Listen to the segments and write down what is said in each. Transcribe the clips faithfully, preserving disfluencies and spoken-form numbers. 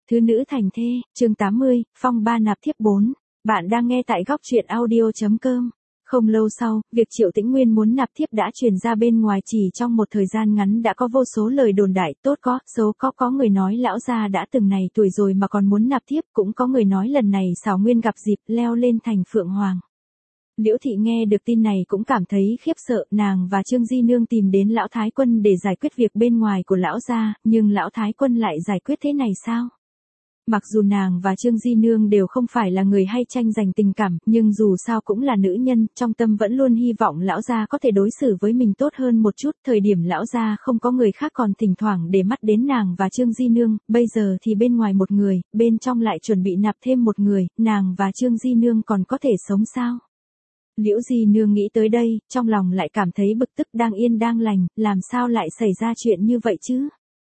Thứ nữ thành thê, chương tám mươi, phong ba nạp thiếp bốn. Bạn đang nghe tại góc truyện audio.com. Không lâu sau, việc Triệu Tĩnh Nguyên muốn nạp thiếp đã truyền ra bên ngoài, chỉ trong một thời gian ngắn đã có vô số lời đồn đại, tốt có, xấu có, có người nói lão gia đã từng này tuổi rồi mà còn muốn nạp thiếp, cũng có người nói lần này xảo nguyên gặp dịp leo lên thành Phượng Hoàng. Liễu Thị nghe được tin này cũng cảm thấy khiếp sợ, nàng và Trương Di Nương tìm đến lão Thái Quân để giải quyết việc bên ngoài của lão gia, nhưng lão Thái Quân lại giải quyết thế này sao? Mặc dù nàng và Trương Di Nương đều không phải là người hay tranh giành tình cảm, nhưng dù sao cũng là nữ nhân, trong tâm vẫn luôn hy vọng lão gia có thể đối xử với mình tốt hơn một chút. Thời điểm lão gia không có người khác còn thỉnh thoảng để mắt đến nàng và Trương Di Nương, bây giờ thì bên ngoài một người, bên trong lại chuẩn bị nạp thêm một người, nàng và Trương Di Nương còn có thể sống sao? Liễu Di Nương nghĩ tới đây, trong lòng lại cảm thấy bực tức, đang yên đang lành, làm sao lại xảy ra chuyện như vậy chứ?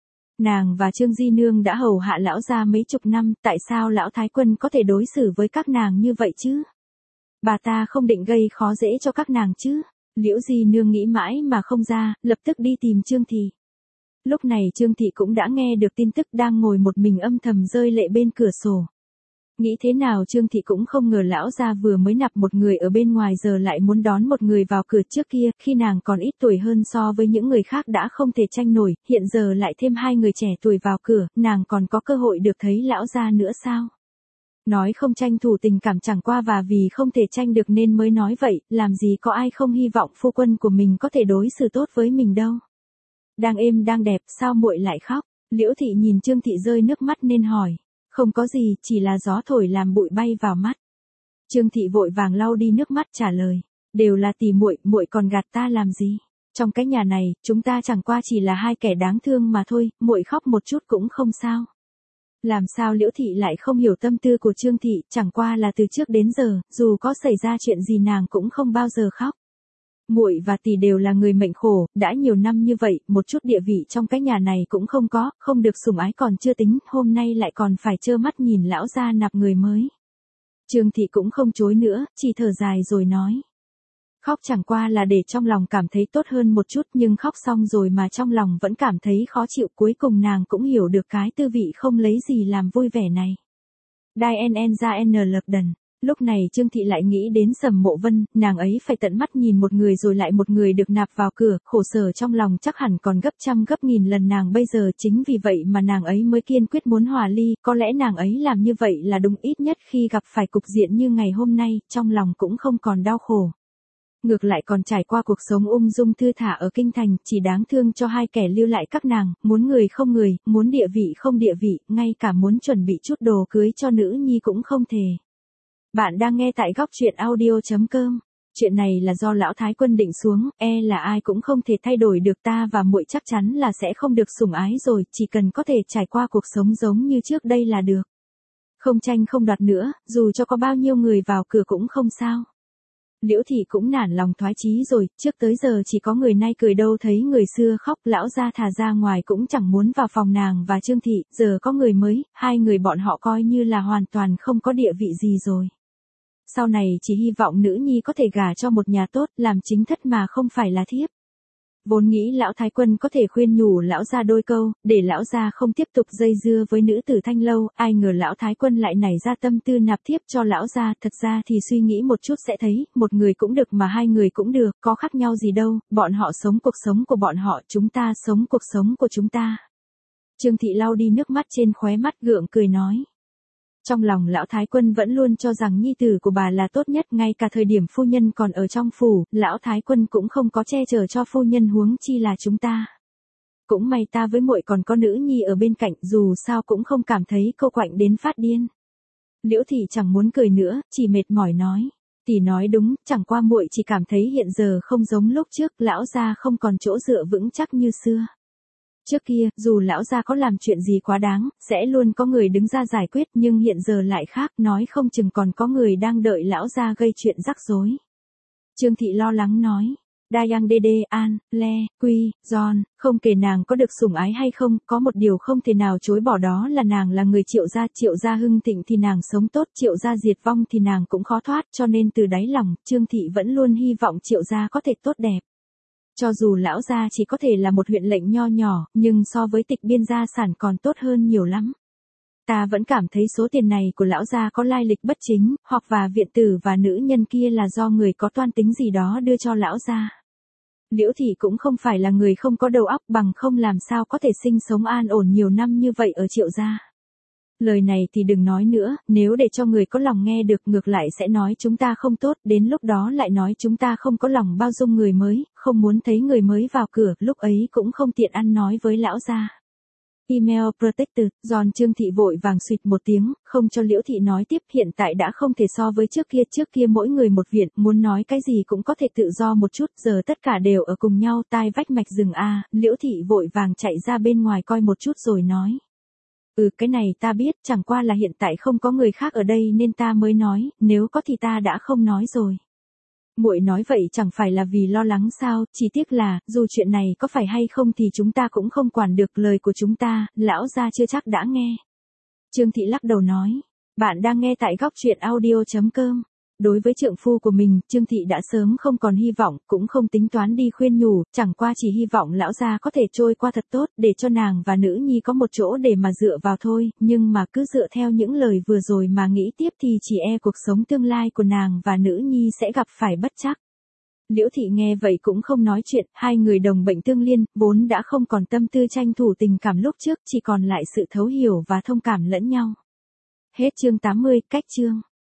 Nàng và Trương Di Nương đã hầu hạ lão gia mấy chục năm, tại sao lão Thái Quân có thể đối xử với các nàng như vậy chứ? Bà ta không định gây khó dễ cho các nàng chứ? Liễu Di Nương nghĩ mãi mà không ra, lập tức đi tìm Trương Thị. Lúc này Trương Thị cũng đã nghe được tin tức, đang ngồi một mình âm thầm rơi lệ bên cửa sổ. Nghĩ thế nào Trương Thị cũng không ngờ lão gia vừa mới nạp một người ở bên ngoài giờ lại muốn đón một người vào cửa. Trước kia, khi nàng còn ít tuổi hơn so với những người khác đã không thể tranh nổi, hiện giờ lại thêm hai người trẻ tuổi vào cửa, nàng còn có cơ hội được thấy lão gia nữa sao? Nói không tranh thủ tình cảm chẳng qua và vì không thể tranh được nên mới nói vậy, làm gì có ai không hy vọng phu quân của mình có thể đối xử tốt với mình đâu. Đang êm đang đẹp, sao muội lại khóc? Liễu Thị nhìn Trương Thị rơi nước mắt nên hỏi. Không có gì, chỉ là gió thổi làm bụi bay vào mắt. Trương Thị vội vàng lau đi nước mắt trả lời, đều là tỷ muội, muội còn gạt ta làm gì? Trong cái nhà này, chúng ta chẳng qua chỉ là hai kẻ đáng thương mà thôi, muội khóc một chút cũng không sao. Làm sao Liễu Thị lại không hiểu tâm tư của Trương Thị, chẳng qua là từ trước đến giờ, dù có xảy ra chuyện gì nàng cũng không bao giờ khóc. Muội và tỷ đều là người mệnh khổ, đã nhiều năm như vậy, một chút địa vị trong cái nhà này cũng không có, không được sủng ái còn chưa tính, hôm nay lại còn phải trơ mắt nhìn lão gia nạp người mới. Trương Thị cũng không chối nữa, chỉ thở dài rồi nói. Khóc chẳng qua là để trong lòng cảm thấy tốt hơn một chút, nhưng khóc xong rồi mà trong lòng vẫn cảm thấy khó chịu, cuối cùng nàng cũng hiểu được cái tư vị không lấy gì làm vui vẻ này. Đai en ra n lợp đần. Lúc này Trương Thị lại nghĩ đến Sầm Mộ Vân, nàng ấy phải tận mắt nhìn một người rồi lại một người được nạp vào cửa, khổ sở trong lòng chắc hẳn còn gấp trăm gấp nghìn lần nàng bây giờ, chính vì vậy mà nàng ấy mới kiên quyết muốn hòa ly, có lẽ nàng ấy làm như vậy là đúng, ít nhất khi gặp phải cục diện như ngày hôm nay, trong lòng cũng không còn đau khổ. Ngược lại còn trải qua cuộc sống ung dung thư thả ở kinh thành, chỉ đáng thương cho hai kẻ lưu lại các nàng, muốn người không người, muốn địa vị không địa vị, ngay cả muốn chuẩn bị chút đồ cưới cho nữ nhi cũng không thể. Bạn đang nghe tại góc truyện audio.com. Chuyện này là do lão Thái Quân định xuống, e là ai cũng không thể thay đổi được, ta và muội chắc chắn là sẽ không được sủng ái rồi, chỉ cần có thể trải qua cuộc sống giống như trước đây là được. Không tranh không đoạt nữa, dù cho có bao nhiêu người vào cửa cũng không sao. Liễu Thị cũng nản lòng thoái chí rồi, trước tới giờ chỉ có người nay cười đâu thấy người xưa khóc, lão gia thà ra ngoài cũng chẳng muốn vào phòng nàng và Trương Thị, giờ có người mới, hai người bọn họ coi như là hoàn toàn không có địa vị gì rồi. Sau này chỉ hy vọng nữ nhi có thể gả cho một nhà tốt, làm chính thất mà không phải là thiếp. Vốn nghĩ lão Thái Quân có thể khuyên nhủ lão gia đôi câu, để lão gia không tiếp tục dây dưa với nữ tử Thanh Lâu, ai ngờ lão Thái Quân lại nảy ra tâm tư nạp thiếp cho lão gia, thật ra thì suy nghĩ một chút sẽ thấy, một người cũng được mà hai người cũng được, có khác nhau gì đâu, bọn họ sống cuộc sống của bọn họ, chúng ta sống cuộc sống của chúng ta. Trương Thị lau đi nước mắt trên khóe mắt gượng cười nói. Trong lòng lão Thái Quân vẫn luôn cho rằng nhi tử của bà là tốt nhất, ngay cả thời điểm phu nhân còn ở trong phủ, lão Thái Quân cũng không có che chở cho phu nhân, huống chi là chúng ta. Cũng may ta với muội còn có nữ nhi ở bên cạnh, dù sao cũng không cảm thấy cô quạnh đến phát điên. Liễu Thị chẳng muốn cười nữa, chỉ mệt mỏi nói. Tỷ nói đúng, chẳng qua muội chỉ cảm thấy hiện giờ không giống lúc trước, lão gia không còn chỗ dựa vững chắc như xưa. Trước kia, dù lão gia có làm chuyện gì quá đáng, sẽ luôn có người đứng ra giải quyết, nhưng hiện giờ lại khác, nói không chừng còn có người đang đợi lão gia gây chuyện rắc rối. Trương Thị lo lắng nói, Dayang Dede, An, Le, Quy, John, không kể nàng có được sủng ái hay không, có một điều không thể nào chối bỏ đó là nàng là người Triệu gia, Triệu gia hưng thịnh thì nàng sống tốt, Triệu gia diệt vong thì nàng cũng khó thoát, cho nên từ đáy lòng, Trương Thị vẫn luôn hy vọng Triệu gia có thể tốt đẹp. Cho dù lão gia chỉ có thể là một huyện lệnh nho nhỏ, nhưng so với Tịch Biên gia sản còn tốt hơn nhiều lắm. Ta vẫn cảm thấy số tiền này của lão gia có lai lịch bất chính, hoặc và viện tử và nữ nhân kia là do người có toan tính gì đó đưa cho lão gia. Liễu thị cũng không phải là người không có đầu óc, bằng không làm sao có thể sinh sống an ổn nhiều năm như vậy ở Triệu gia. Lời này thì đừng nói nữa, nếu để cho người có lòng nghe được ngược lại sẽ nói chúng ta không tốt, đến lúc đó lại nói chúng ta không có lòng bao dung người mới, không muốn thấy người mới vào cửa, lúc ấy cũng không tiện ăn nói với lão gia. Email Protected, Giòn Trương Thị vội vàng xụt một tiếng, không cho Liễu Thị nói tiếp, hiện tại đã không thể so với trước kia, trước kia mỗi người một viện, muốn nói cái gì cũng có thể tự do một chút, giờ tất cả đều ở cùng nhau, tai vách mạch rừng a. Liễu Thị vội vàng chạy ra bên ngoài coi một chút rồi nói. Ừ, cái này ta biết, chẳng qua là hiện tại không có người khác ở đây nên ta mới nói, nếu có thì ta đã không nói rồi. Muội nói vậy chẳng phải là vì lo lắng sao, chỉ tiếc là, dù chuyện này có phải hay không thì chúng ta cũng không quản được, lời của chúng ta, lão gia chưa chắc đã nghe. Trương Thị lắc đầu nói, bạn đang nghe tại góc truyện audio chấm com. Đối với trượng phu của mình, Trương Thị đã sớm không còn hy vọng, cũng không tính toán đi khuyên nhủ, chẳng qua chỉ hy vọng lão gia có thể trôi qua thật tốt, để cho nàng và nữ nhi có một chỗ để mà dựa vào thôi, nhưng mà cứ dựa theo những lời vừa rồi mà nghĩ tiếp thì chỉ e cuộc sống tương lai của nàng và nữ nhi sẽ gặp phải bất trắc. Liễu Thị nghe vậy cũng không nói chuyện, hai người đồng bệnh tương liên, vốn đã không còn tâm tư tranh thủ tình cảm lúc trước, chỉ còn lại sự thấu hiểu và thông cảm lẫn nhau. Hết chương tám mươi, cách chương.